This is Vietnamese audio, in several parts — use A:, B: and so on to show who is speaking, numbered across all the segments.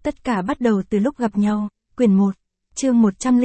A: Tất cả bắt đầu từ lúc gặp nhau, quyển 1, chương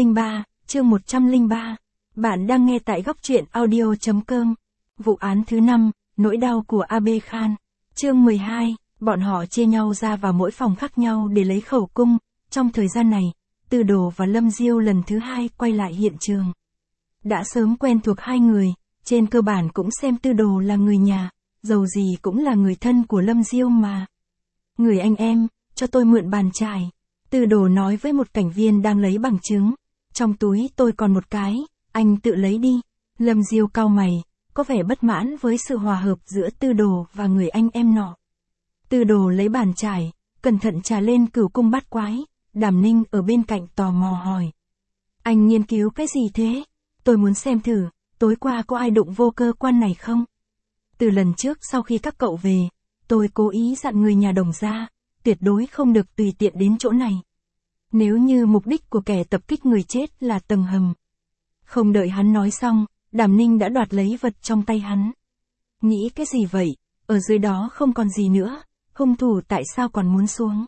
A: 103. Bạn đang nghe tại góc truyện audio.com. Vụ án thứ 5, nỗi đau của AB Khan. Chương 12, bọn họ chia nhau ra vào mỗi phòng khác nhau để lấy khẩu cung. Trong thời gian này, Tư Đồ và Lâm Diêu lần thứ 2 quay lại hiện trường. Đã sớm quen thuộc hai người, trên cơ bản cũng xem Tư Đồ là người nhà, dầu gì cũng là người thân của Lâm Diêu mà. Người anh em, cho tôi mượn bàn chải. Tư Đồ nói với một cảnh viên đang lấy bằng chứng. Trong túi tôi còn một cái, anh tự lấy đi. Lâm Diêu cau mày, có vẻ bất mãn với sự hòa hợp giữa Tư Đồ và người anh em nọ. Tư Đồ lấy bàn chải, cẩn thận trà lên Cửu Cung Bát Quái. Đàm Ninh ở bên cạnh tò mò hỏi. Anh nghiên cứu cái gì thế? Tôi muốn xem thử, tối qua có ai đụng vô cơ quan này không? Từ lần trước sau khi các cậu về, tôi cố ý dặn người nhà Đồng gia, tuyệt đối không được tùy tiện đến chỗ này. Nếu như mục đích của kẻ tập kích người chết là tầng hầm. Không đợi hắn nói xong, Đàm Ninh đã đoạt lấy vật trong tay hắn. Nghĩ cái gì vậy, ở dưới đó không còn gì nữa, hung thủ tại sao còn muốn xuống?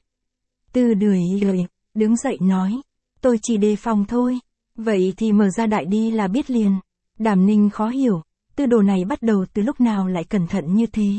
A: Tư Đười đứng dậy nói, tôi chỉ đề phòng thôi, vậy thì mở ra đại đi là biết liền. Đàm Ninh khó hiểu, Tư Đồ này bắt đầu từ lúc nào lại cẩn thận như thế.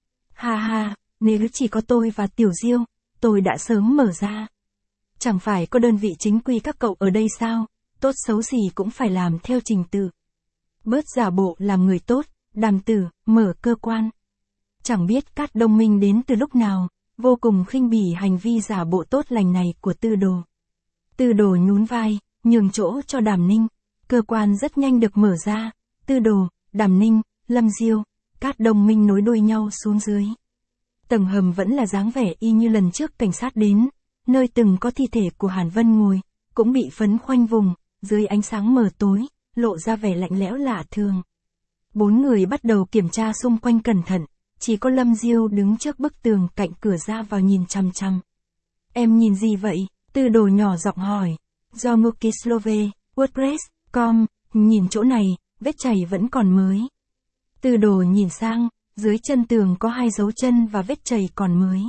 A: Ha ha, nếu chỉ có tôi và Tiểu Diêu, tôi đã sớm mở ra. Chẳng phải có đơn vị chính quy các cậu ở đây sao, tốt xấu gì cũng phải làm theo trình tự. Bớt giả bộ làm người tốt, Đàm tử, mở cơ quan. Chẳng biết Cát Đông Minh đến từ lúc nào, vô cùng khinh bỉ hành vi giả bộ tốt lành này của Tư Đồ. Tư Đồ nhún vai, nhường chỗ cho Đàm Ninh, cơ quan rất nhanh được mở ra, Tư Đồ, Đàm Ninh, Lâm Diêu, Cát Đông Minh nối đuôi nhau xuống dưới. Tầng hầm vẫn là dáng vẻ y như lần trước cảnh sát đến, nơi từng có thi thể của Hàn Vân ngồi, cũng bị phấn khoanh vùng, dưới ánh sáng mờ tối, lộ ra vẻ lạnh lẽo lạ thường. Bốn người bắt đầu kiểm tra xung quanh cẩn thận, chỉ có Lâm Diêu đứng trước bức tường cạnh cửa ra vào nhìn chằm chằm. Em nhìn gì vậy? Tư Đồ nhỏ giọng hỏi. Do Mukislove, WordPress.com, nhìn chỗ này, vết chảy vẫn còn mới. Tư Đồ nhìn sang, dưới chân tường có 2 dấu chân và vết chảy còn mới.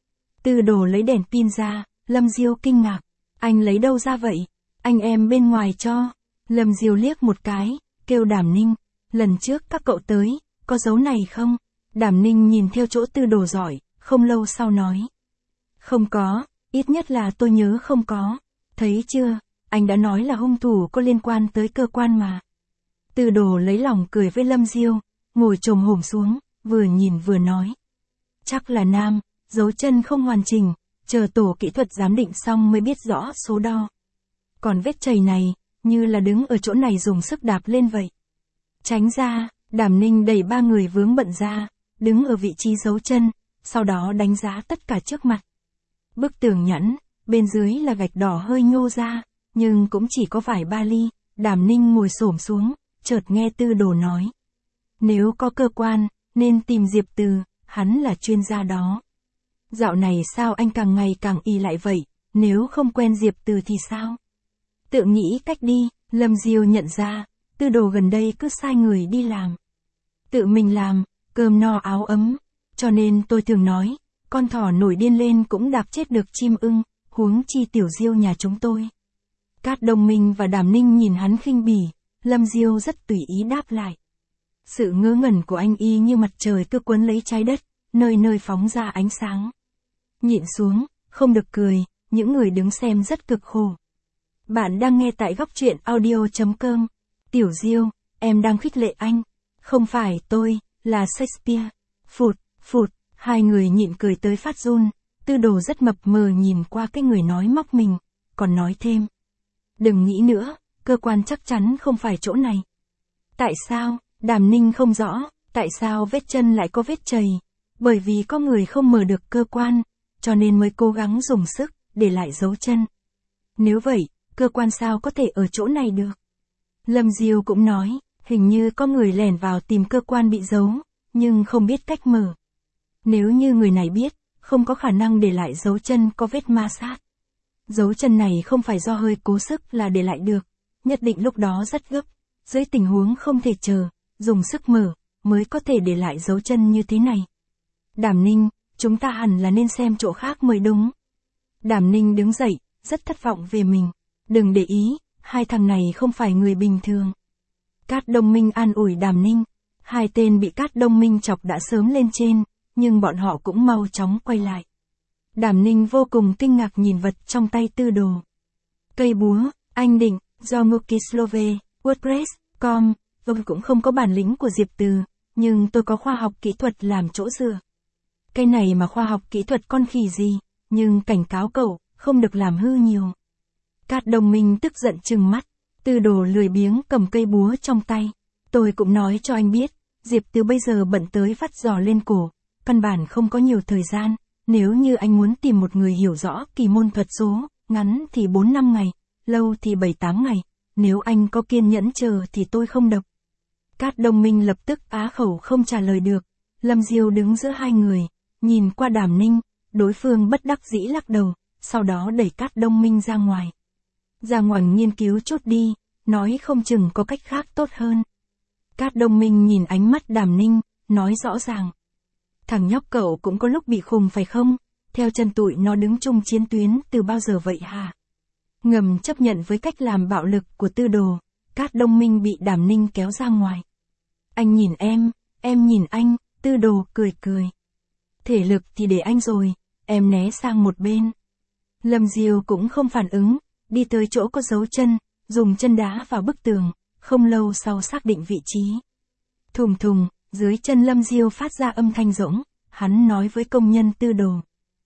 A: Tư Đồ lấy đèn pin ra, Lâm Diêu kinh ngạc. Anh lấy đâu ra vậy? Anh em bên ngoài cho. Lâm Diêu liếc một cái, kêu Đàm Ninh. Lần trước các cậu tới, có dấu này không? Đàm Ninh nhìn theo chỗ Tư Đồ giỏi, không lâu sau nói. Không có, ít nhất là tôi nhớ không có. Thấy chưa, anh đã nói là hung thủ có liên quan tới cơ quan mà. Tư Đồ lấy lòng cười với Lâm Diêu, ngồi chồm hổm xuống, vừa nhìn vừa nói. Chắc là nam, dấu chân không hoàn chỉnh, chờ tổ kỹ thuật giám định xong mới biết rõ số đo. Còn vết chảy này, như là đứng ở chỗ này dùng sức đạp lên vậy. Tránh ra, Đàm Ninh đẩy 3 người vướng bận ra, đứng ở vị trí dấu chân, sau đó đánh giá tất cả trước mặt. Bức tường nhẵn, bên dưới là gạch đỏ hơi nhô ra, nhưng cũng chỉ có vải ba ly. Đàm Ninh ngồi xổm xuống, chợt nghe Tư Đồ nói. Nếu có cơ quan, nên tìm Diệp Từ, hắn là chuyên gia đó. Dạo này sao anh càng ngày càng y lại vậy, nếu không quen Diệp Từ thì sao? Tự nghĩ cách đi, Lâm Diêu nhận ra, Tư Đồ gần đây cứ sai người đi làm. Tự mình làm, cơm no áo ấm, cho nên tôi thường nói, con thỏ nổi điên lên cũng đạp chết được chim ưng, huống chi Tiểu Diêu nhà chúng tôi. Cát Đông Minh và Đàm Ninh nhìn hắn khinh bỉ, Lâm Diêu rất tùy ý đáp lại. Sự ngớ ngẩn của anh y như mặt trời cứ quấn lấy trái đất, nơi nơi phóng ra ánh sáng. Nhịn xuống, không được cười, những người đứng xem rất cực khổ. Bạn đang nghe tại góc truyện audio.com. Tiểu Diêu, em đang khích lệ anh. Không phải tôi, là Shakespeare. Phụt, hai người nhịn cười tới phát run. Tư Đồ rất mập mờ nhìn qua cái người nói móc mình, còn nói thêm. Đừng nghĩ nữa, cơ quan chắc chắn không phải chỗ này. Tại sao? Đàm Ninh không rõ, tại sao vết chân lại có vết chày? Bởi vì có người không mở được cơ quan, cho nên mới cố gắng dùng sức, để lại dấu chân. Nếu vậy, cơ quan sao có thể ở chỗ này được? Lâm Diêu cũng nói, hình như có người lẻn vào tìm cơ quan bị giấu, nhưng không biết cách mở. Nếu như người này biết, không có khả năng để lại dấu chân có vết ma sát. Dấu chân này không phải do hơi cố sức là để lại được, nhất định lúc đó rất gấp, dưới tình huống không thể chờ, dùng sức mở, mới có thể để lại dấu chân như thế này. Đàm Ninh, chúng ta hẳn là nên xem chỗ khác mới đúng. Đàm Ninh đứng dậy, rất thất vọng về mình. Đừng để ý, hai thằng này không phải người bình thường. Cát Đông Minh an ủi Đàm Ninh. Hai tên bị Cát Đông Minh chọc đã sớm lên trên, nhưng bọn họ cũng mau chóng quay lại. Đàm Ninh vô cùng kinh ngạc nhìn vật trong tay Tư Đồ. Cây búa, anh định, do Mukislove, WordPress.com, tôi cũng không có bản lĩnh của Diệp Từ, nhưng tôi có khoa học kỹ thuật làm chỗ dựa. Cây này mà khoa học kỹ thuật con khỉ gì, nhưng cảnh cáo cậu, không được làm hư nhiều. Cát Đông Minh tức giận trừng mắt, Tư Đồ lười biếng cầm cây búa trong tay. Tôi cũng nói cho anh biết, Diệp Từ bây giờ bận tới vắt giò lên cổ, căn bản không có nhiều thời gian, nếu như anh muốn tìm một người hiểu rõ kỳ môn thuật số, ngắn thì 4-5 ngày, lâu thì 7-8 ngày, nếu anh có kiên nhẫn chờ thì tôi không độc. Cát Đông Minh lập tức á khẩu không trả lời được, Lâm Diêu đứng giữa hai người, nhìn qua Đàm Ninh, đối phương bất đắc dĩ lắc đầu, sau đó đẩy Cát Đông Minh ra ngoài. Ra ngoài nghiên cứu chút đi, nói không chừng có cách khác tốt hơn. Cát Đông Minh nhìn ánh mắt Đàm Ninh, nói rõ ràng. Thằng nhóc cậu cũng có lúc bị khùng phải không? Theo chân tụi nó đứng chung chiến tuyến từ bao giờ vậy hả? Ngầm chấp nhận với cách làm bạo lực của Tư Đồ, Cát Đông Minh bị Đàm Ninh kéo ra ngoài. Anh nhìn em nhìn anh, Tư Đồ cười cười. Thể lực thì để anh rồi, em né sang một bên. Lâm Diêu cũng không phản ứng, đi tới chỗ có dấu chân, dùng chân đá vào bức tường, không lâu sau xác định vị trí. Thùng thùng, dưới chân Lâm Diêu phát ra âm thanh rỗng, hắn nói với công nhân Tư Đồ.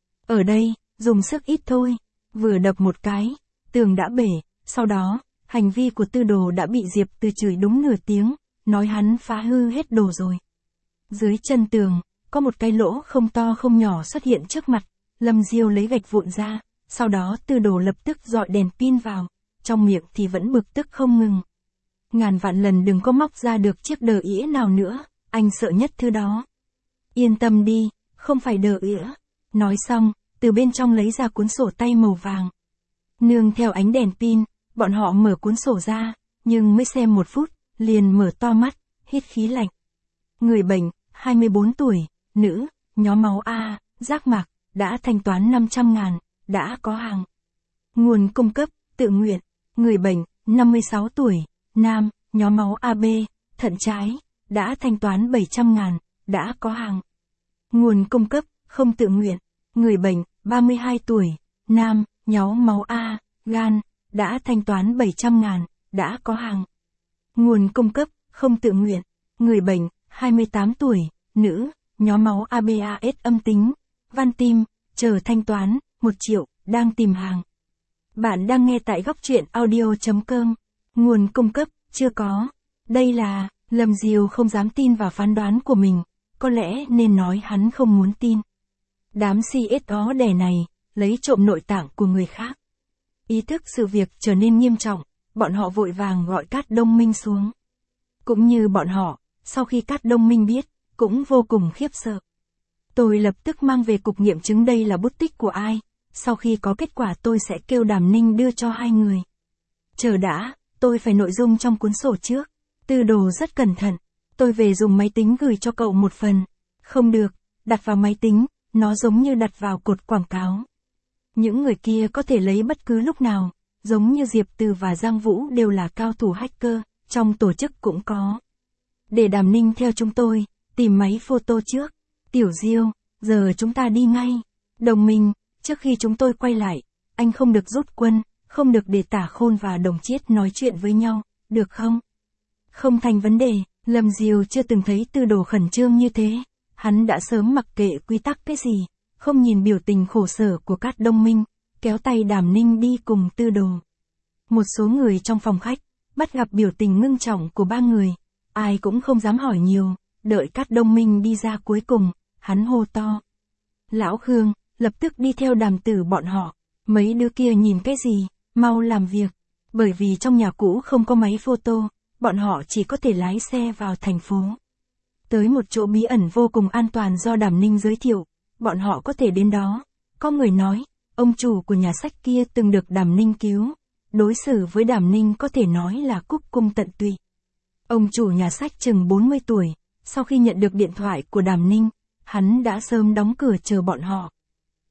A: Ở đây, dùng sức ít thôi, vừa đập một cái, tường đã bể, sau đó, hành vi của Tư Đồ đã bị Diệp Từ chửi đúng nửa tiếng, nói hắn phá hư hết đồ rồi. Dưới chân tường, có một cái lỗ không to không nhỏ xuất hiện trước mặt, Lâm Diêu lấy gạch vụn ra, sau đó Tư Đồ lập tức dọi đèn pin vào, trong miệng thì vẫn bực tức không ngừng. Ngàn vạn lần đừng có móc ra được chiếc đờ ỉa nào nữa, anh sợ nhất thứ đó. Yên tâm đi, không phải đờ ỉa. Nói xong, từ bên trong lấy ra cuốn sổ tay màu vàng. Nương theo ánh đèn pin, bọn họ mở cuốn sổ ra, nhưng mới xem 1 phút, liền mở to mắt, hít khí lạnh. Người bệnh, 24 tuổi, nữ, nhóm máu A, giác mạc, đã thanh toán 500.000, đã có hàng. Nguồn cung cấp, tự nguyện. Người bệnh, 56 tuổi, nam, nhóm máu AB, thận trái, đã thanh toán 700.000, đã có hàng. Nguồn cung cấp, không tự nguyện. Người bệnh, 32 tuổi, nam, nhóm máu A, gan, đã thanh toán 700.000, đã có hàng. Nguồn cung cấp, không tự nguyện. Người bệnh, 28 tuổi, nữ, nhóm máu ABAS âm tính, van tim, chờ thanh toán, 1 triệu, đang tìm hàng. Bạn đang nghe tại góc truyện audio.com. Nguồn cung cấp, chưa có. Đây là, Lâm Diêu không dám tin vào phán đoán của mình, có lẽ nên nói hắn không muốn tin. Đám CSO đẻ này, lấy trộm nội tạng của người khác. Ý thức sự việc trở nên nghiêm trọng, bọn họ vội vàng gọi Cát Đông Minh xuống. Cũng như bọn họ, sau khi Cát Đông Minh biết, cũng vô cùng khiếp sợ. Tôi lập tức mang về cục nghiệm chứng đây là bút tích của ai, sau khi có kết quả tôi sẽ kêu Đàm Ninh đưa cho hai người. Chờ đã, tôi phải nội dung trong cuốn sổ trước. Tư Đồ rất cẩn thận, tôi về dùng máy tính gửi cho cậu một phần. Không được, đặt vào máy tính, nó giống như đặt vào cột quảng cáo. Những người kia có thể lấy bất cứ lúc nào, giống như Diệp Từ và Giang Vũ đều là cao thủ hacker, trong tổ chức cũng có. Để Đàm Ninh theo chúng tôi, tìm máy photo trước. Tiểu Diêu, giờ chúng ta đi ngay. Đồng Minh, trước khi chúng tôi quay lại, anh không được rút quân, không được để Tả Khôn và Đồng Chiết nói chuyện với nhau, được không? Không thành vấn đề, Lâm Diêu chưa từng thấy Tư Đồ khẩn trương như thế. Hắn đã sớm mặc kệ quy tắc cái gì, không nhìn biểu tình khổ sở của Cát Đông Minh, kéo tay Đàm Ninh đi cùng Tư Đồ. Một số người trong phòng khách, bắt gặp biểu tình ngưng trọng của ba người, ai cũng không dám hỏi nhiều, đợi Cát Đông Minh đi ra cuối cùng, hắn hô to. Lão Khương, lập tức đi theo Đàm Tử bọn họ, mấy đứa kia nhìn cái gì, mau làm việc, bởi vì trong nhà cũ không có máy photo, bọn họ chỉ có thể lái xe vào thành phố. Tới một chỗ bí ẩn vô cùng an toàn do Đàm Ninh giới thiệu, bọn họ có thể đến đó. Có người nói, ông chủ của nhà sách kia từng được Đàm Ninh cứu, đối xử với Đàm Ninh có thể nói là cúc cung tận tụy. Ông chủ nhà sách chừng 40 tuổi, sau khi nhận được điện thoại của Đàm Ninh, hắn đã sớm đóng cửa chờ bọn họ.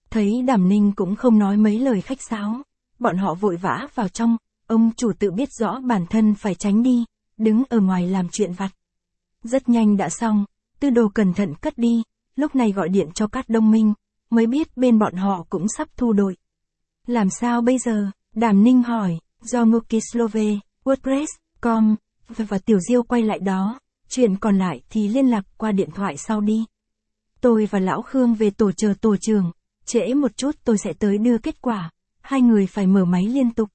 A: Thấy Đàm Ninh cũng không nói mấy lời khách sáo, bọn họ vội vã vào trong, ông chủ tự biết rõ bản thân phải tránh đi, đứng ở ngoài làm chuyện vặt. Rất nhanh đã xong, Tư Đồ cẩn thận cất đi, lúc này gọi điện cho Cát Đông Minh, mới biết bên bọn họ cũng sắp thu đội. Làm sao bây giờ? Đàm Ninh hỏi, do Mukislove, WordPress.com, và Tiểu Diêu quay lại đó, chuyện còn lại thì liên lạc qua điện thoại sau đi. Tôi và Lão Khương về tổ chờ tổ trưởng, trễ một chút tôi sẽ tới đưa kết quả, hai người phải mở máy liên tục.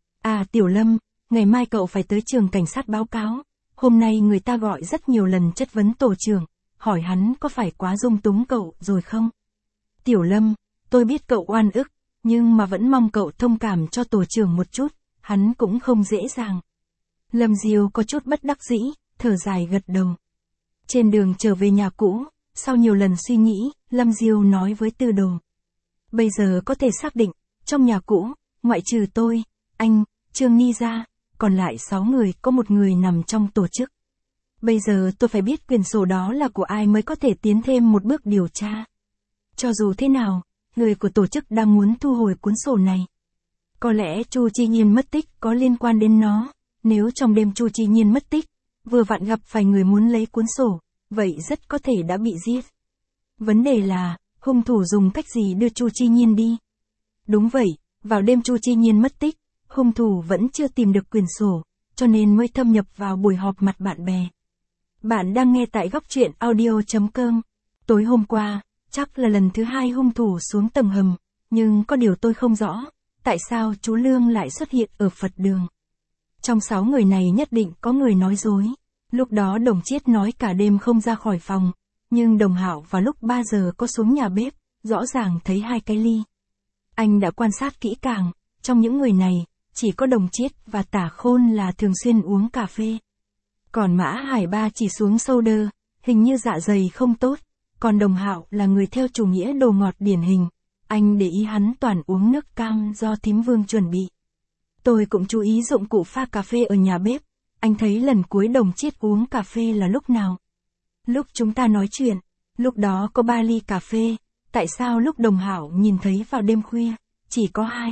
A: À Tiểu Lâm, ngày mai cậu phải tới trường cảnh sát báo cáo, hôm nay người ta gọi rất nhiều lần chất vấn tổ trưởng, hỏi hắn có phải quá dung túng cậu rồi không? Tiểu Lâm, tôi biết cậu oan ức, nhưng mà vẫn mong cậu thông cảm cho tổ trưởng một chút, hắn cũng không dễ dàng. Lâm Diêu có chút bất đắc dĩ, thở dài gật đầu. Trên đường trở về nhà cũ, sau nhiều lần suy nghĩ, Lâm Diêu nói với Tư Đồ. Bây giờ có thể xác định, trong nhà cũ, ngoại trừ tôi, anh, Trương Ni ra, còn lại 6 người có một người nằm trong tổ chức. Bây giờ tôi phải biết quyển sổ đó là của ai mới có thể tiến thêm một bước điều tra. Cho dù thế nào, người của tổ chức đang muốn thu hồi cuốn sổ này. Có lẽ Chu Chi Nhiên mất tích có liên quan đến nó, nếu trong đêm Chu Chi Nhiên mất tích, vừa vặn gặp phải người muốn lấy cuốn sổ, vậy rất có thể đã bị giết. Vấn đề là, hung thủ dùng cách gì đưa Chu Chi Nhiên đi? Đúng vậy, vào đêm Chu Chi Nhiên mất tích, hung thủ vẫn chưa tìm được quyển sổ, cho nên mới thâm nhập vào buổi họp mặt bạn bè. Bạn đang nghe tại góc truyện audio.com. Tối hôm qua, chắc là lần thứ 2 hung thủ xuống tầng hầm, nhưng có điều tôi không rõ, tại sao chú Lương lại xuất hiện ở Phật đường. Trong 6 người này nhất định có người nói dối. Lúc đó Đồng Chiết nói cả đêm không ra khỏi phòng, nhưng Đồng Hạo vào lúc 3 giờ có xuống nhà bếp, rõ ràng thấy 2 cái ly. Anh đã quan sát kỹ càng, trong những người này, chỉ có Đồng Chiết và Tả Khôn là thường xuyên uống cà phê. Còn Mã Hải Ba chỉ xuống soda, hình như dạ dày không tốt, còn Đồng Hạo là người theo chủ nghĩa đồ ngọt điển hình, anh để ý hắn toàn uống nước cam do Thím Vương chuẩn bị. Tôi cũng chú ý dụng cụ pha cà phê ở nhà bếp, anh thấy lần cuối Đồng Chiết uống cà phê là lúc nào? Lúc chúng ta nói chuyện, lúc đó có 3 ly cà phê, tại sao lúc Đồng Hạo nhìn thấy vào đêm khuya, chỉ có 2?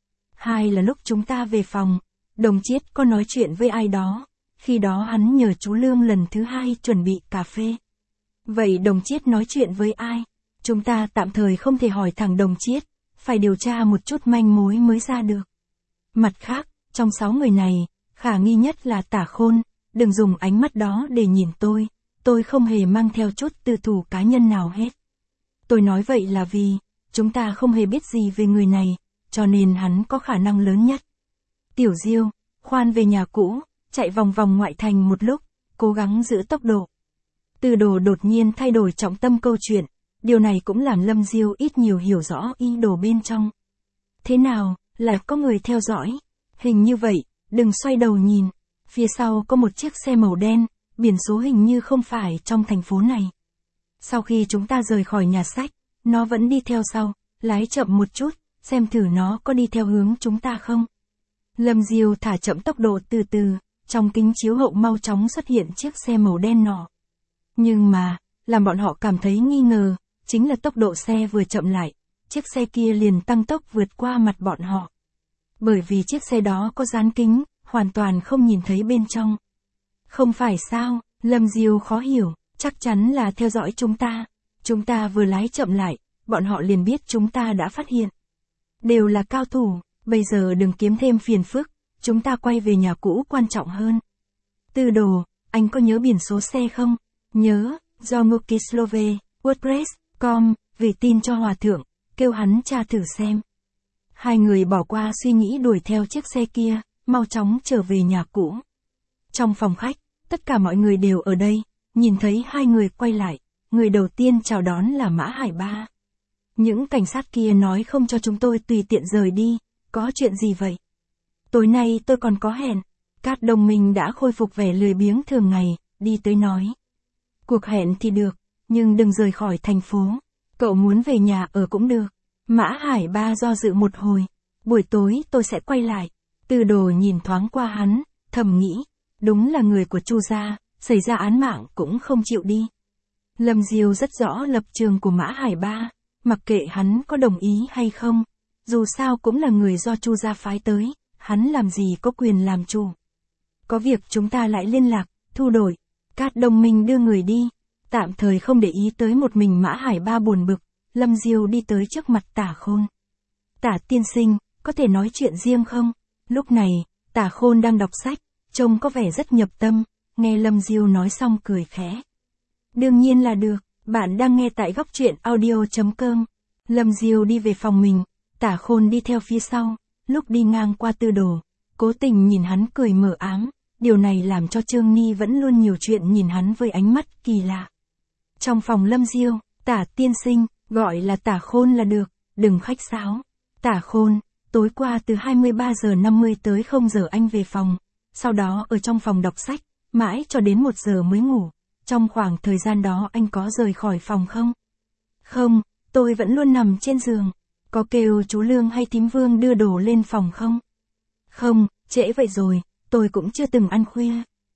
A: 2 là lúc chúng ta về phòng, Đồng Chiết có nói chuyện với ai đó, khi đó hắn nhờ chú Lương lần thứ 2 chuẩn bị cà phê. Vậy Đồng Chiết nói chuyện với ai? Chúng ta tạm thời không thể hỏi thẳng Đồng Chiết, phải điều tra một chút manh mối mới ra được. Mặt khác, trong 6 người này, khả nghi nhất là Tả Khôn, đừng dùng ánh mắt đó để nhìn tôi không hề mang theo chút tư thù cá nhân nào hết. Tôi nói vậy là vì, chúng ta không hề biết gì về người này, cho nên hắn có khả năng lớn nhất. Tiểu Diêu, khoan về nhà cũ, chạy vòng vòng ngoại thành một lúc, cố gắng giữ tốc độ. Tư Đồ đột nhiên thay đổi trọng tâm câu chuyện, điều này cũng làm Lâm Diêu ít nhiều hiểu rõ ý đồ bên trong. Thế nào, là có người theo dõi? Hình như vậy, đừng xoay đầu nhìn, phía sau có một chiếc xe màu đen, biển số hình như không phải trong thành phố này. Sau khi chúng ta rời khỏi nhà sách, nó vẫn đi theo sau, lái chậm một chút, xem thử nó có đi theo hướng chúng ta không. Lâm Diêu thả chậm tốc độ từ từ, trong kính chiếu hậu mau chóng xuất hiện chiếc xe màu đen nọ. Nhưng mà, làm bọn họ cảm thấy nghi ngờ, chính là tốc độ xe vừa chậm lại, chiếc xe kia liền tăng tốc vượt qua mặt bọn họ. Bởi vì chiếc xe đó có dán kính, hoàn toàn không nhìn thấy bên trong. Không phải sao, Lâm Diêu khó hiểu, chắc chắn là theo dõi chúng ta vừa lái chậm lại, bọn họ liền biết chúng ta đã phát hiện. Đều là cao thủ, bây giờ đừng kiếm thêm phiền phức, chúng ta quay về nhà cũ quan trọng hơn. Tư Đồ, anh có nhớ biển số xe không? Nhớ, do Mukislove, WordPress.com, gửi tin cho Hòa Thượng, kêu hắn tra thử xem. Hai người bỏ qua suy nghĩ đuổi theo chiếc xe kia, mau chóng trở về nhà cũ. Trong phòng khách, tất cả mọi người đều ở đây, nhìn thấy hai người quay lại, người đầu tiên chào đón là Mã Hải Ba. Những cảnh sát kia nói không cho chúng tôi tùy tiện rời đi, có chuyện gì vậy? Tối nay tôi còn có hẹn. Cát Đông Minh đã khôi phục vẻ lười biếng thường ngày, đi tới nói. Cuộc hẹn thì được, nhưng đừng rời khỏi thành phố. Cậu muốn về nhà ở cũng được. Mã Hải Ba do dự một hồi. Buổi tối tôi sẽ quay lại. Tư Đồ nhìn thoáng qua hắn, thầm nghĩ. Đúng là người của Chu gia, xảy ra án mạng cũng không chịu đi. Lâm Diêu rất rõ lập trường của Mã Hải Ba. mặc kệ hắn có đồng ý hay không, dù sao cũng là người do Chu gia phái tới, hắn làm gì có quyền làm chủ. Có việc chúng ta lại liên lạc, thu đổi. Cát Đồng Minh đưa người đi, tạm thời không để ý tới một mình Mã Hải Ba buồn bực, Lâm Diêu đi tới trước mặt Tả Khôn. Tả tiên sinh, có thể nói chuyện riêng không? Lúc này, Tả Khôn đang đọc sách, trông có vẻ rất nhập tâm, nghe Lâm Diêu nói xong cười khẽ. Đương nhiên là được, bạn đang nghe tại góc truyện audio.com. Lâm Diêu đi về phòng mình, Tả Khôn đi theo phía sau, lúc đi ngang qua Tư Đồ, cố tình nhìn hắn cười mờ ám, điều này làm cho Trương Ni vẫn luôn nhiều chuyện nhìn hắn với ánh mắt kỳ lạ. Trong phòng Lâm Diêu, Tả tiên sinh, gọi là Tả Khôn là được, đừng khách sáo. Tả Khôn, tối qua từ 23 giờ 50 tới 0 giờ anh về phòng, sau đó ở trong phòng đọc sách, mãi cho đến 1 giờ mới ngủ. Trong khoảng thời gian đó anh có rời khỏi phòng không? Không, tôi vẫn luôn nằm trên giường. Có kêu chú Lương hay thím Vương đưa đồ lên phòng không? Không, trễ vậy rồi, tôi cũng chưa từng ăn khuya.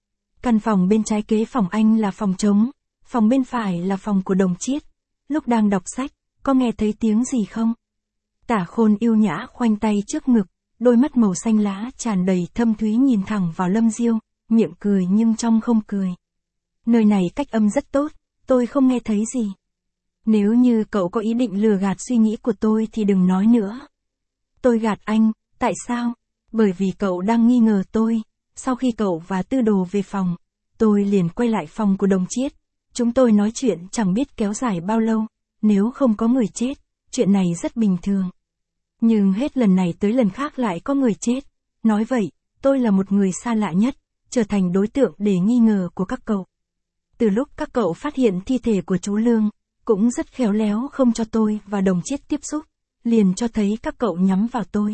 A: Căn phòng bên trái kế phòng anh là phòng trống, phòng bên phải là phòng của Đồng Chiết. Lúc đang đọc sách, có nghe thấy tiếng gì không? Tả Khôn yêu nhã khoanh tay trước ngực, đôi mắt màu xanh lá tràn đầy thâm thúy nhìn thẳng vào Lâm Diêu, miệng cười nhưng trong không cười. Nơi này cách âm rất tốt, tôi không nghe thấy gì. Nếu như cậu có ý định lừa gạt suy nghĩ của tôi thì đừng nói nữa. Tôi gạt anh, tại sao? Bởi vì cậu đang nghi ngờ tôi. Sau khi cậu và Tư Đồ về phòng, tôi liền quay lại phòng của Đồng Chiết. Chúng tôi nói chuyện chẳng biết kéo dài bao lâu, nếu không có người chết, chuyện này rất bình thường. Nhưng hết lần này tới lần khác lại có người chết. Nói vậy, tôi là một người xa lạ nhất, trở thành đối tượng để nghi ngờ của các cậu. Từ lúc các cậu phát hiện thi thể của chú Lương, cũng rất khéo léo không cho tôi và Đồng Chiết tiếp xúc, liền cho thấy các cậu nhắm vào tôi.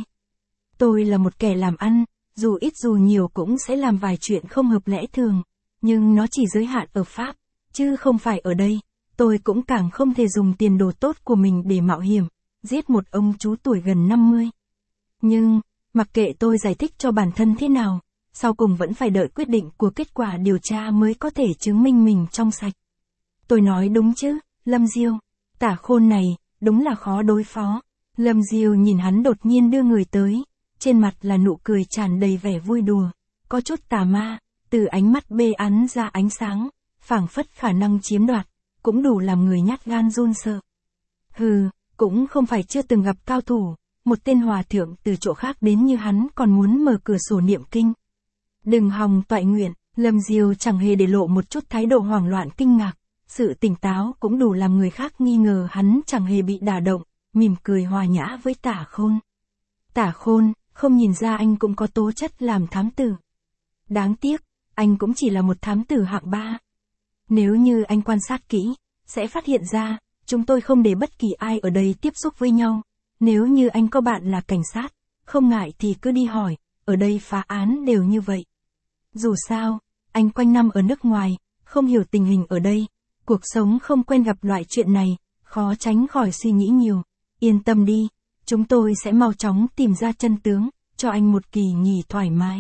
A: Tôi là một kẻ làm ăn, dù ít dù nhiều cũng sẽ làm vài chuyện không hợp lẽ thường, nhưng nó chỉ giới hạn ở Pháp, chứ không phải ở đây. Tôi cũng càng không thể dùng tiền đồ tốt của mình để mạo hiểm, giết một ông chú tuổi gần 50. Nhưng, mặc kệ tôi giải thích cho bản thân thế nào, sau cùng vẫn phải đợi quyết định của kết quả điều tra mới có thể chứng minh mình trong sạch. Tôi nói đúng chứ, Lâm Diêu? Tả Khôn này, đúng là khó đối phó. Lâm Diêu nhìn hắn đột nhiên đưa người tới, trên mặt là nụ cười tràn đầy vẻ vui đùa, có chút tà ma, từ ánh mắt bê án ra ánh sáng, phảng phất khả năng chiếm đoạt, cũng đủ làm người nhát gan run sợ. Hừ, cũng không phải chưa từng gặp cao thủ, một tên hòa thượng từ chỗ khác đến như hắn còn muốn mở cửa sổ niệm kinh. Đừng hòng toại nguyện, Lâm Diêu chẳng hề để lộ một chút thái độ hoảng loạn kinh ngạc, sự tỉnh táo cũng đủ làm người khác nghi ngờ hắn chẳng hề bị đả động, mỉm cười hòa nhã với Tả Khôn. Tả Khôn, không nhìn ra anh cũng có tố chất làm thám tử. Đáng tiếc, anh cũng chỉ là một thám tử hạng 3. Nếu như anh quan sát kỹ, sẽ phát hiện ra, chúng tôi không để bất kỳ ai ở đây tiếp xúc với nhau. Nếu như anh có bạn là cảnh sát, không ngại thì cứ đi hỏi, ở đây phá án đều như vậy. Dù sao, anh quanh năm ở nước ngoài, không hiểu tình hình ở đây, cuộc sống không quen gặp loại chuyện này, khó tránh khỏi suy nghĩ nhiều. Yên tâm đi, chúng tôi sẽ mau chóng tìm ra chân tướng, cho anh một kỳ nghỉ thoải mái.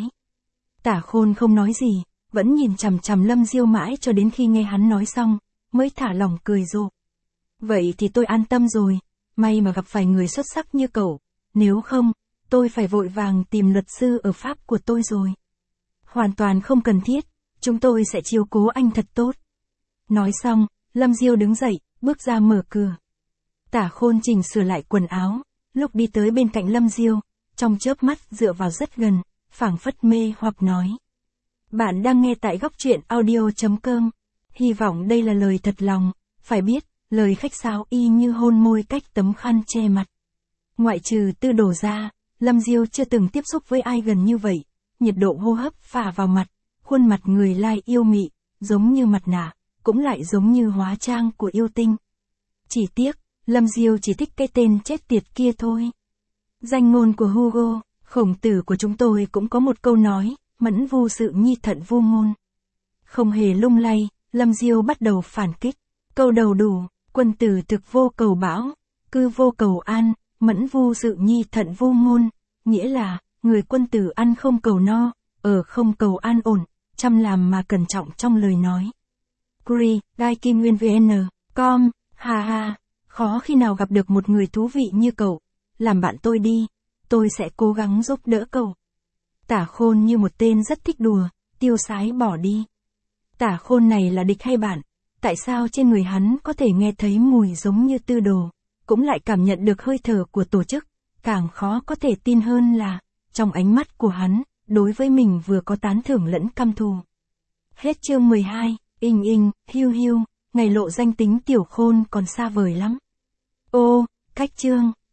A: Tả Khôn không nói gì, vẫn nhìn chằm chằm Lâm Diêu mãi cho đến khi nghe hắn nói xong, mới thả lỏng cười rộ. Vậy thì tôi an tâm rồi, may mà gặp phải người xuất sắc như cậu, nếu không, tôi phải vội vàng tìm luật sư ở Pháp của tôi rồi. Hoàn toàn không cần thiết, chúng tôi sẽ chiếu cố anh thật tốt. Nói xong, Lâm Diêu đứng dậy, bước ra mở cửa. Tả Khôn chỉnh sửa lại quần áo, lúc đi tới bên cạnh Lâm Diêu, trong chớp mắt dựa vào rất gần, phảng phất mê hoặc nói. Bạn đang nghe tại góc truyện audio.com. Hy vọng đây là lời thật lòng, phải biết, lời khách sáo y như hôn môi cách tấm khăn che mặt. Ngoại trừ Tư Đồ ra, Lâm Diêu chưa từng tiếp xúc với ai gần như vậy, nhiệt độ hô hấp phả vào mặt, khuôn mặt người lai yêu mị, giống như mặt nạ, cũng lại giống như hóa trang của yêu tinh. Chỉ tiếc, Lâm Diêu chỉ thích cái tên chết tiệt kia thôi. Danh ngôn của Hugo, Khổng Tử của chúng tôi cũng có một câu nói, mẫn vu sự nhi thận vu ngôn. Không hề lung lay, Lâm Diêu bắt đầu phản kích. Câu đầu đủ, quân tử thực vô cầu bão, cư vô cầu an, mẫn vu sự nhi thận vu ngôn. Nghĩa là, người quân tử ăn không cầu no, ở không cầu an ổn, chăm làm mà cẩn trọng trong lời nói. Curi, Gai Kim Nguyên VN, com, ha ha. Khó khi nào gặp được một người thú vị như cậu. Làm bạn tôi đi, tôi sẽ cố gắng giúp đỡ cậu. Tả Khôn như một tên rất thích đùa, tiêu sái bỏ đi. Tả Khôn này là địch hay bạn? Tại sao trên người hắn có thể nghe thấy mùi giống như Tư Đồ, cũng lại cảm nhận được hơi thở của tổ chức? Càng khó có thể tin hơn là, trong ánh mắt của hắn, đối với mình vừa có tán thưởng lẫn căm thù. Hết chương 12, hiu hiu, ngày lộ danh tính Tiểu Khôn còn xa vời lắm. Ô, cách chương.